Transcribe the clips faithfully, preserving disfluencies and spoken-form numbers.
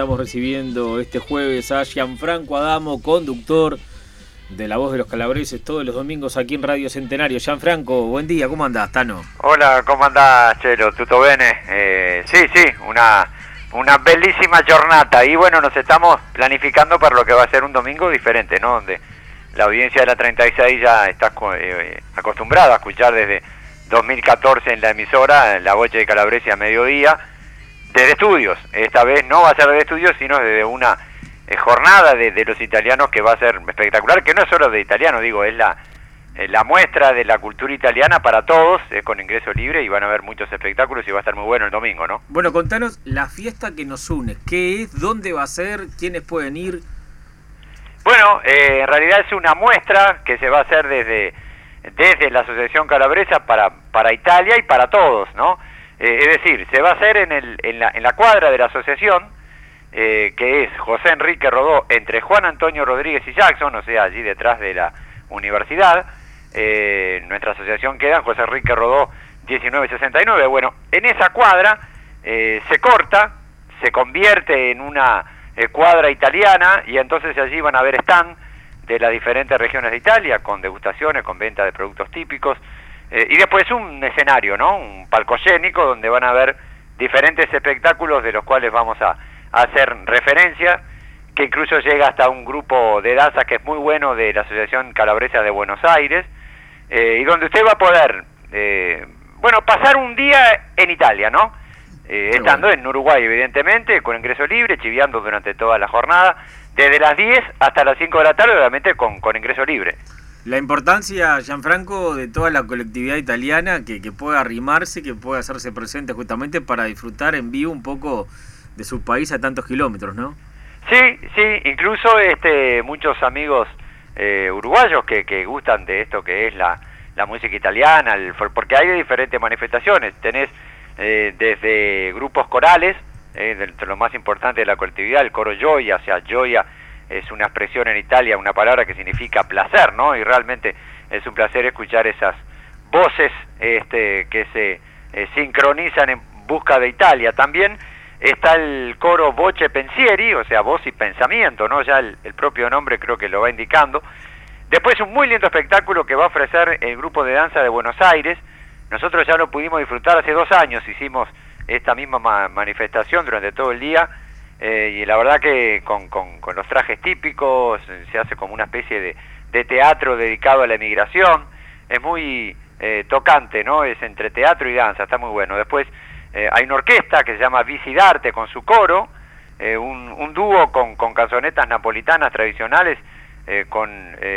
estamos recibiendo este jueves a Gianfranco Adamo, conductor de La Voz de los Calabreses, todos los domingos aquí en Radio Centenario. Gianfranco, buen día, ¿cómo andás, Tano? Hola, ¿cómo andás, Chelo? ¿Tutto bene? Eh, sí, sí, una, una bellísima giornata. Y bueno, nos estamos planificando para lo que va a ser un domingo diferente, ¿no? Donde la audiencia de la treinta y seis ya está eh, acostumbrada a escuchar desde dos mil catorce en la emisora La Voce de Calabresi a mediodía, desde estudios. Esta vez no va a ser desde estudios, sino desde una eh, jornada de, de los italianos que va a ser espectacular, que no es solo de italianos, digo, es la, eh, la muestra de la cultura italiana para todos, es con ingreso libre y van a haber muchos espectáculos y va a estar muy bueno el domingo, ¿no? Bueno, contanos la fiesta que nos une, ¿qué es? ¿Dónde va a ser? ¿Quiénes pueden ir? Bueno, eh, en realidad es una muestra que se va a hacer desde, desde la Asociación Calabresa para, para Italia y para todos, ¿no? Eh, es decir, se va a hacer en, el, en, la, en la cuadra de la asociación, eh, que es José Enrique Rodó, entre Juan Antonio Rodríguez y Jackson, o sea, allí detrás de la universidad. Eh, nuestra asociación queda en José Enrique Rodó diecinueve sesenta y nueve. Bueno, en esa cuadra eh, se corta, se convierte en una eh, cuadra italiana, y entonces allí van a haber stand de las diferentes regiones de Italia, con degustaciones, con venta de productos típicos. Eh, y después un escenario, ¿no? Un palcoscénico donde van a haber diferentes espectáculos de los cuales vamos a, a hacer referencia, que incluso llega hasta un grupo de danza que es muy bueno de la Asociación Calabresa de Buenos Aires, eh, y donde usted va a poder, eh, bueno, pasar un día en Italia, ¿no? Eh, estando bueno. En Uruguay, evidentemente, con ingreso libre, chiviando durante toda la jornada, desde las diez hasta las cinco de la tarde, obviamente con, con ingreso libre. La importancia, Gianfranco, de toda la colectividad italiana que, que pueda arrimarse, que pueda hacerse presente justamente para disfrutar en vivo un poco de su país a tantos kilómetros, ¿no? Sí, sí, incluso este muchos amigos eh, uruguayos que, que gustan de esto que es la, la música italiana, el, porque hay diferentes manifestaciones. Tenés eh, desde grupos corales, eh, de, de lo más importante de la colectividad, el coro Gioia, o sea, Gioia es una expresión en Italia, una palabra que significa placer, ¿no? Y realmente es un placer escuchar esas voces este, que se eh, sincronizan en busca de Italia. También está el coro Voce Pensieri, o sea, voz y pensamiento, ¿no? Ya el, el propio nombre creo que lo va indicando. Después un muy lindo espectáculo que va a ofrecer el grupo de danza de Buenos Aires. Nosotros ya lo pudimos disfrutar hace dos años, hicimos esta misma ma manifestación durante todo el día. Eh, y la verdad que con, con, con los trajes típicos se hace como una especie de, de teatro dedicado a la emigración. Es muy eh, tocante, ¿no? Es entre teatro y danza, está muy bueno. Después eh, hay una orquesta que se llama Visidarte con su coro, eh, un, un dúo con, con canzonetas napolitanas tradicionales, eh, con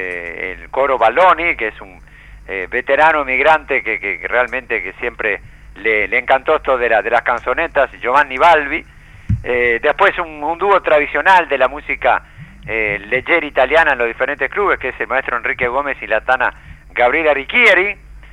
eh, el coro Balloni, que es un eh, veterano emigrante que, que, que realmente que siempre le, le encantó esto de, la, de las canzonetas, Giovanni Balbi. Eh, después un, un dúo tradicional de la música eh, leggera italiana en los diferentes clubes, que es el maestro Enrique Gómez y la tana Gabriela Ricchieri,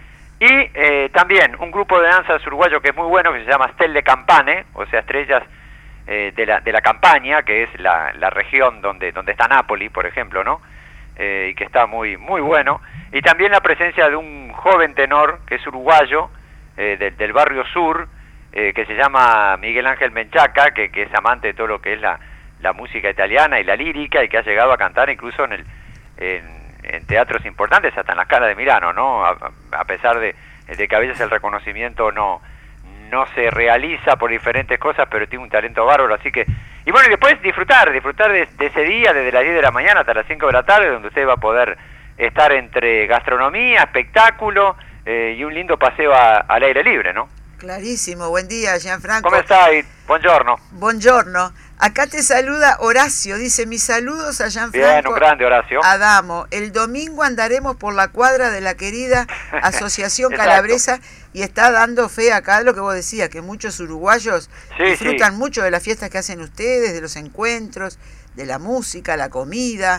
y eh, también un grupo de danzas uruguayo que es muy bueno, que se llama Stelle Campane, o sea, estrellas eh, de, la, de la Campania, que es la, la región donde, donde está Nápoli, por ejemplo, ¿no? Eh, y que está muy, muy bueno. Y también la presencia de un joven tenor que es uruguayo, eh, del, del barrio sur, Eh, que se llama Miguel Ángel Menchaca, que, que es amante de todo lo que es la, la música italiana y la lírica, y que ha llegado a cantar incluso en, el, en, en teatros importantes, hasta en la Scala de Milano, ¿no? A, a pesar de, de que a veces el reconocimiento no, no se realiza por diferentes cosas, pero tiene un talento bárbaro, así que... Y bueno, y después disfrutar, disfrutar de, de ese día, desde las diez de la mañana hasta las cinco de la tarde, donde usted va a poder estar entre gastronomía, espectáculo eh, y un lindo paseo a, al aire libre, ¿no? Clarísimo, buen día, Gianfranco. ¿Cómo estás? Buongiorno. Buongiorno. Acá te saluda Horacio, dice mis saludos a Gianfranco. Bien, un grande Horacio. Adamo, el domingo andaremos por la cuadra de la querida Asociación Calabresa y está dando fe acá de lo que vos decías, que muchos uruguayos sí, disfrutan sí. mucho de las fiestas que hacen ustedes, de los encuentros, de la música, la comida.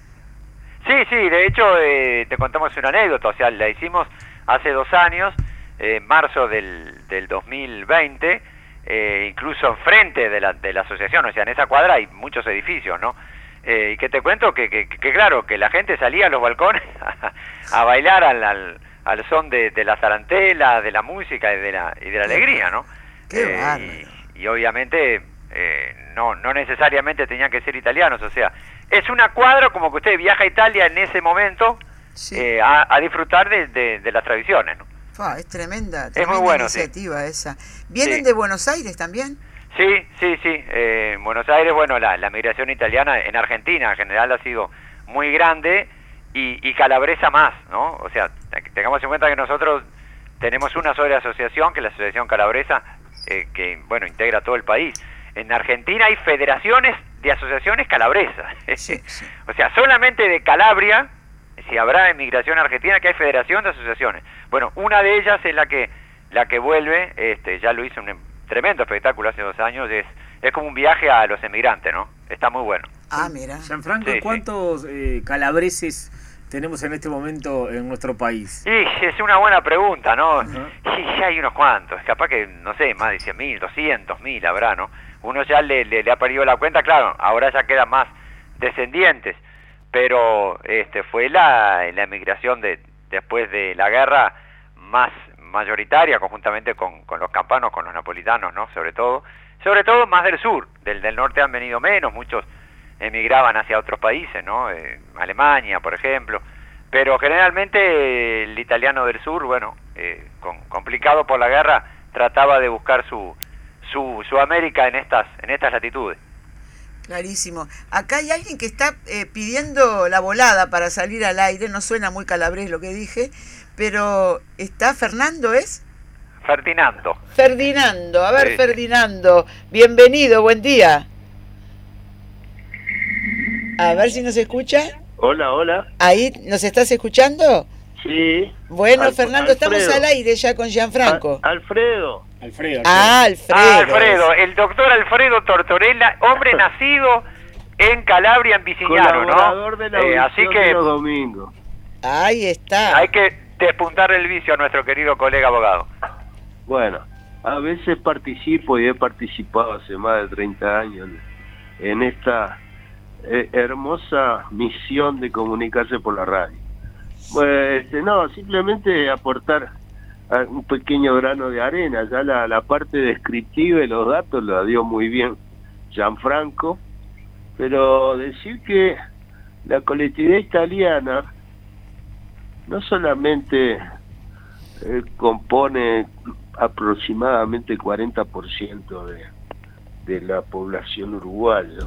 Sí, sí, de hecho eh, te contamos una anécdota, o sea, la hicimos hace dos años, en eh, marzo del, del dos mil veinte, eh, incluso enfrente de la, de la asociación, o sea, en esa cuadra hay muchos edificios, ¿no? Eh, y que te cuento que, que, que claro, que la gente salía a los balcones a, a bailar al, al, al son de, de la tarantela, de la música y de la, y de la alegría, ¿no? Qué eh, y, y obviamente eh, no, no necesariamente tenían que ser italianos, o sea, es una cuadra como que usted viaja a Italia en ese momento, sí. eh, a, a disfrutar de, de, de las tradiciones, ¿no? Fa, es tremenda, tremenda es muy bueno, iniciativa sí. esa. ¿Vienen sí. de Buenos Aires también? Sí, sí, sí. Eh, en Buenos Aires, bueno, la, la migración italiana en Argentina en general ha sido muy grande y, y calabresa más, ¿no? O sea, tengamos en cuenta que nosotros tenemos una sola asociación, que es la Asociación Calabresa, eh, que, bueno, integra todo el país. En Argentina hay federaciones de asociaciones calabresas. Sí, sí. O sea, solamente de Calabria, si habrá emigración argentina, que hay federación de asociaciones. Bueno, una de ellas es la que la que vuelve, este, ya lo hizo un tremendo espectáculo hace dos años, es, es como un viaje a los emigrantes, ¿no? Está muy bueno. Ah, mira. Gianfranco, sí, ¿cuántos sí. Eh, calabreses tenemos en este momento en nuestro país? Y es una buena pregunta, ¿no? Uh-huh. Y ya hay unos cuantos, capaz que, no sé, más de cien mil, doscientos mil habrá, ¿no? Uno ya le, le, le ha perdido la cuenta, claro, ahora ya quedan más descendientes, pero este fue la, la emigración de, después de la guerra más mayoritaria, conjuntamente con, con los campanos, con los napolitanos, ¿no? Sobre todo, sobre todo más del sur, del, del norte han venido menos, muchos emigraban hacia otros países, ¿no? Eh, Alemania, por ejemplo, pero generalmente eh, el italiano del sur, bueno, eh, con, complicado por la guerra, trataba de buscar su, su, su América en estas, en estas latitudes. Clarísimo. Acá hay alguien que está eh, pidiendo la volada para salir al aire, no suena muy calabrés lo que dije, pero está Fernando, ¿es? Ferdinando. Ferdinando, a ver, sí, Ferdinando, bienvenido, buen día. A ver si nos escucha. Hola, hola. ¿Ahí nos estás escuchando? Sí. Bueno, Al, Fernando, Alfredo. estamos al aire ya con Gianfranco. Al, Alfredo. Alfredo. Alfredo. Ah, Alfredo. Ah, Alfredo, el doctor Alfredo Tortorella, hombre nacido en Calabria, en Bicignano, ¿no? Colaborador de la eh, así que de los domingos. Ahí está. hay que despuntar el vicio a nuestro querido colega abogado. Bueno, a veces participo y he participado hace más de treinta años en esta eh, hermosa misión de comunicarse por la radio. Pues, este, no, simplemente aportar un pequeño grano de arena. Ya la, la parte descriptiva y los datos la dio muy bien Gianfranco, pero decir que la colectividad italiana no solamente eh, compone aproximadamente el cuarenta por ciento de, de la población uruguaya,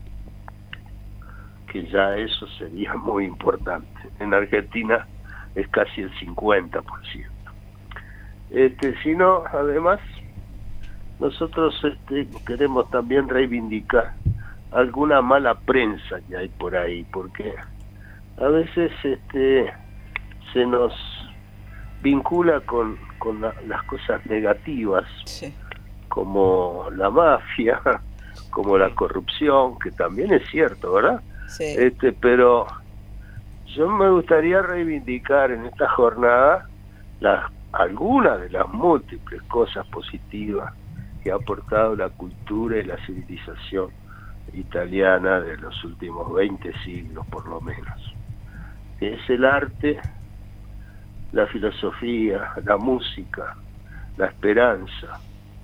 que ya eso sería muy importante. En Argentina es casi el cincuenta por ciento. Este, sino además nosotros este, queremos también reivindicar alguna mala prensa que hay por ahí, porque a veces este se nos vincula con, con la, las cosas negativas, Sí. como la mafia, como la corrupción, que también es cierto, ¿verdad? Sí. Este, pero yo me gustaría reivindicar en esta jornada las algunas de las múltiples cosas positivas que ha aportado la cultura y la civilización italiana de los últimos veinte siglos por lo menos. Es el arte, la filosofía, la música, la esperanza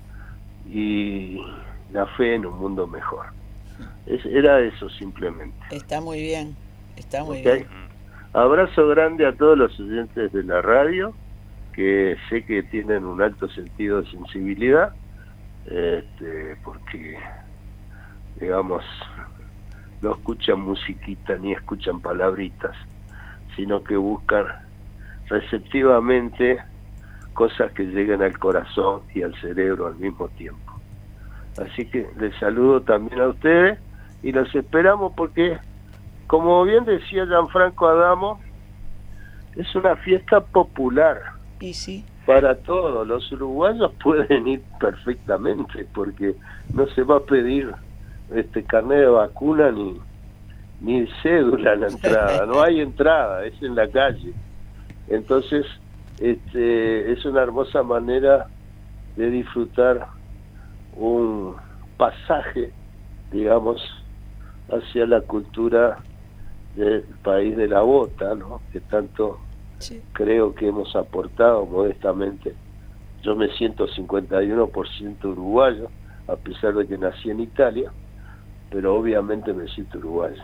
y la fe en un mundo mejor. Es, era eso simplemente. Está muy bien, está muy ¿Okay? bien. Abrazo grande a todos los oyentes de la radio, que sé que tienen un alto sentido de sensibilidad, este, porque, digamos, no escuchan musiquita ni escuchan palabritas, sino que buscan receptivamente cosas que lleguen al corazón y al cerebro al mismo tiempo. Así que les saludo también a ustedes y los esperamos porque, como bien decía Gianfranco Adamo, es una fiesta popular. Y sí. Para todos, los uruguayos pueden ir perfectamente porque no se va a pedir este carnet de vacuna ni ni cédula en la entrada, no hay entrada, es en la calle. Entonces, este es una hermosa manera de disfrutar un pasaje, digamos, hacia la cultura del país de la bota, ¿no? Que tanto sí. creo que hemos aportado modestamente. Yo me siento cincuenta y uno por ciento uruguayo, a pesar de que nací en Italia, pero obviamente me siento uruguayo.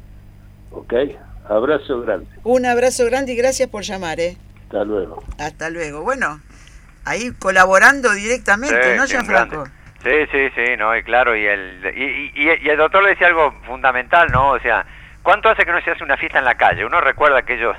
¿Ok? Abrazo grande. Un abrazo grande y gracias por llamar, ¿eh? Hasta luego. Hasta luego. Bueno, ahí colaborando directamente, sí, ¿no, sí, Gianfranco? Sí, sí, sí, no, y claro, y el, y, y, y el doctor le decía algo fundamental, ¿no? O sea, ¿cuánto hace que no se hace una fiesta en la calle? Uno recuerda aquellos,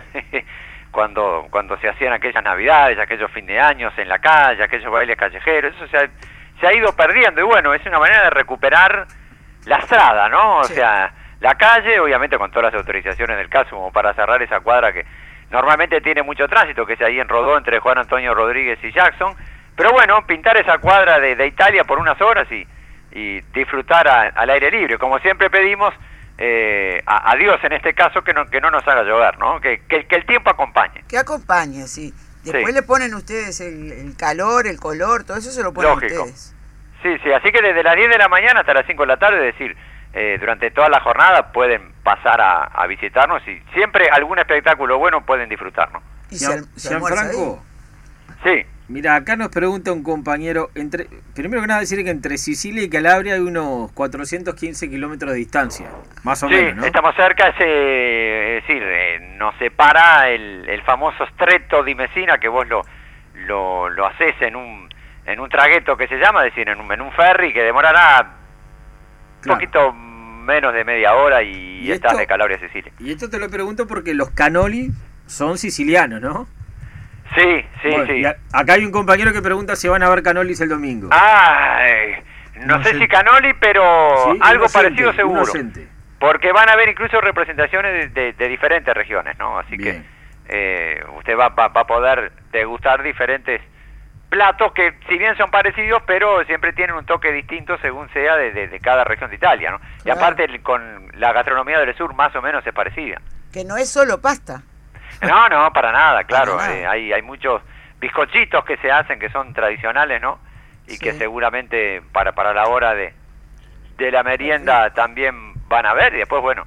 cuando cuando se hacían aquellas navidades, aquellos fin de años en la calle, aquellos bailes callejeros, eso se ha, se ha ido perdiendo, y bueno, es una manera de recuperar la estrada, ¿no? O sí. sea, la calle, obviamente con todas las autorizaciones del caso, como para cerrar esa cuadra que normalmente tiene mucho tránsito, que es ahí en Rodó, entre Juan Antonio Rodríguez y Jackson. Pero bueno, pintar esa cuadra de, de Italia por unas horas y, y disfrutar a, al aire libre. Como siempre pedimos eh, a, a Dios en este caso que no, que no nos haga llover, ¿no? Que, que, que el tiempo acompañe. Que acompañe, sí. Después sí. le ponen ustedes el, el calor, el color, todo eso se lo ponen Lógico. ustedes. Sí, sí, así que desde las diez de la mañana hasta las cinco de la tarde, es decir, eh, durante toda la jornada pueden pasar a, a visitarnos y siempre algún espectáculo bueno pueden disfrutarnos. ¿Y se, se Gianfranco? Sí. Mira, acá nos pregunta un compañero, entre primero que nada decir que entre Sicilia y Calabria hay unos cuatrocientos quince kilómetros de distancia, más o sí, menos, ¿no? Estamos cerca, es, eh, es decir, eh, nos separa el, el famoso Stretto di Messina, que vos lo, lo, lo haces en un en un traghetto que se llama, es decir, en un, en un ferry que demorará un claro. poquito menos de media hora y, y estás esto, de Calabria a Sicilia. Y esto te lo pregunto porque los canoli son sicilianos, ¿no? Sí, sí, bueno, sí. Y a, acá hay un compañero que pregunta si van a ver canolis el domingo. Ah, eh, no inocente. sé si canoli, pero sí, algo inocente, parecido seguro. Inocente. Porque van a haber incluso representaciones de, de, de diferentes regiones, ¿no? Así Bien. que eh, usted va, va, va a poder degustar diferentes platos que si bien son parecidos, pero siempre tienen un toque distinto según sea de, de, de cada región de Italia, ¿no? Claro. Y aparte con la gastronomía del sur más o menos es parecida. Que no es solo pasta. No, no, para nada, claro. Para nada. Eh, hay, hay muchos bizcochitos que se hacen que son tradicionales, ¿no? Y sí. que seguramente para para la hora de, de la merienda sí. también van a ver. Y después, bueno,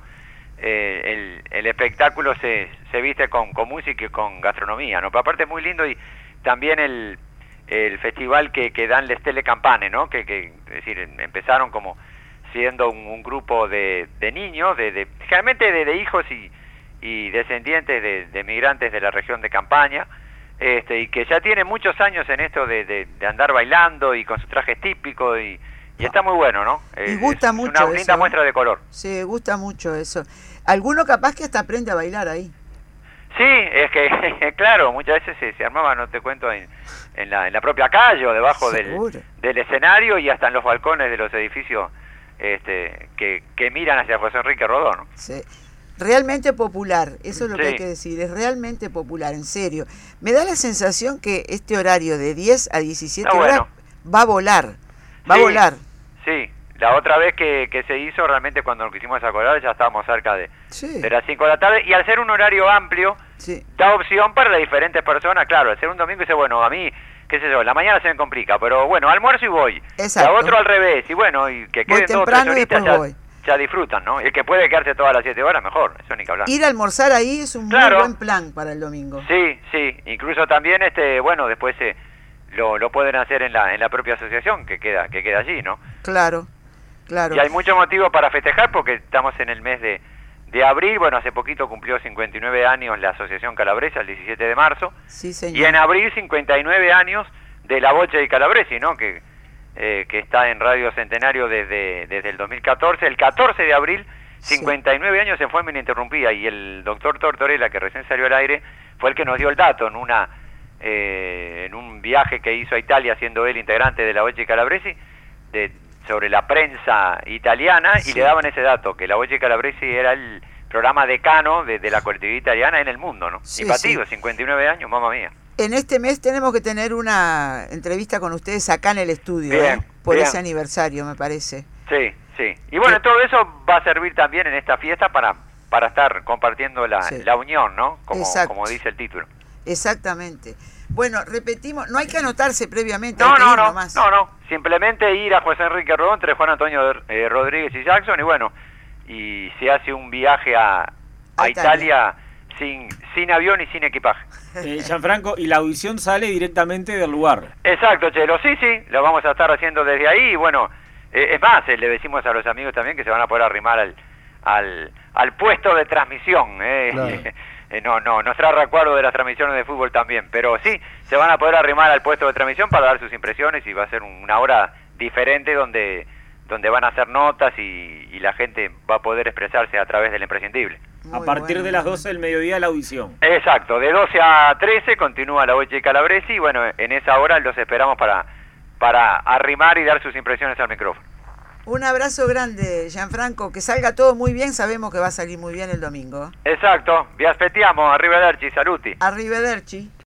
eh, el, el espectáculo se, se viste con, con música y con gastronomía, ¿no? Pero aparte es muy lindo y también el, el festival que, que dan les Stelle Campane, ¿no? Que, que es decir, empezaron como siendo un, un grupo de, de niños, de, de generalmente de, de hijos y y descendientes de, de migrantes de la región de Campania, este, y que ya tiene muchos años en esto de, de, de andar bailando y con sus trajes típicos, y, y está muy bueno, ¿no? Y eh, gusta es mucho una linda eso. muestra de color. Sí, gusta mucho eso. Alguno capaz que hasta aprende a bailar ahí. Sí, es que, claro, muchas veces se, se armaba, no te cuento, en, en, la, en la propia calle o debajo del, del escenario y hasta en los balcones de los edificios este, que, que miran hacia José Enrique Rodó, ¿no? Sí. Realmente popular, eso es lo sí. que hay que decir, es realmente popular, en serio. Me da la sensación que este horario de diez a diecisiete ah, horas bueno. va a volar, va sí, a volar. Sí, la otra vez que, que se hizo, realmente cuando lo quisimos acordar ya estábamos cerca de, sí. de las cinco de la tarde, y al ser un horario amplio, sí. da opción para las diferentes personas, claro, al ser un domingo dice, bueno, a mí, qué sé yo, la mañana se me complica, pero bueno, almuerzo y voy, Exacto. y a otro al revés, y bueno, y que queden dos o tres horitas ya, ya disfrutan, ¿no? Y el que puede quedarse todas las siete horas, mejor, eso ni que hablar. Ir a almorzar ahí es un claro. muy buen plan para el domingo. Sí, sí, incluso también, este bueno, después eh, lo, lo pueden hacer en la en la propia asociación que queda que queda allí, ¿no? Claro, claro. Y hay mucho motivo para festejar porque estamos en el mes de, de abril, bueno, hace poquito cumplió cincuenta y nueve años la Asociación Calabresa, el diecisiete de marzo, sí, señor. Y en abril cincuenta y nueve años de la Bocha di Calabresi, ¿no? Que Eh, que está en Radio Centenario desde, desde el dos mil catorce, el catorce de abril, cincuenta y nueve sí. años en forma ininterrumpida, y el doctor Tortorella, que recién salió al aire, fue el que nos dio el dato en una eh, en un viaje que hizo a Italia, siendo él integrante de la Bocha di Calabresi, de, sobre la prensa italiana, sí. y le daban ese dato, que la Bocha di Calabresi era el programa decano de, de la colectividad italiana en el mundo, ¿no? Sí, Imbatido, sí. cincuenta y nueve años, mamma mía. En este mes tenemos que tener una entrevista con ustedes acá en el estudio, bien, ¿eh? por bien. ese aniversario, me parece. Sí, sí. Y bueno, todo eso va a servir también en esta fiesta para para estar compartiendo la, sí. la unión, ¿no? Como, Exacto. como dice el título. Exactamente. Bueno, repetimos, no hay que anotarse previamente. No, hay que no, ir no, nomás. no, no. Simplemente ir a José Enrique Rodó entre Juan Antonio eh, Rodríguez y Jackson, y bueno, y se hace un viaje a, a, a Italia, Italia sin sin avión y sin equipaje. Eh, Gianfranco, y la audición sale directamente del lugar. Exacto, Chelo, sí, sí, lo vamos a estar haciendo desde ahí, y bueno, Eh, es más, eh, le decimos a los amigos también que se van a poder arrimar al, al, al puesto de transmisión. Eh. Claro. Eh, no, no, nos trae recuerdo de las transmisiones de fútbol también, pero sí, se van a poder arrimar al puesto de transmisión para dar sus impresiones y va a ser una hora diferente donde, donde van a hacer notas y, y la gente va a poder expresarse a través del imprescindible. Muy a partir bueno. de las doce del mediodía la audición. Exacto, de doce a trece continúa la Bocha y Calabresi y bueno, en esa hora los esperamos para, para arrimar y dar sus impresiones al micrófono. Un abrazo grande, Gianfranco, que salga todo muy bien, sabemos que va a salir muy bien el domingo. Esatto, vi aspettiamo, arrivederci, saluti. Arrivederci.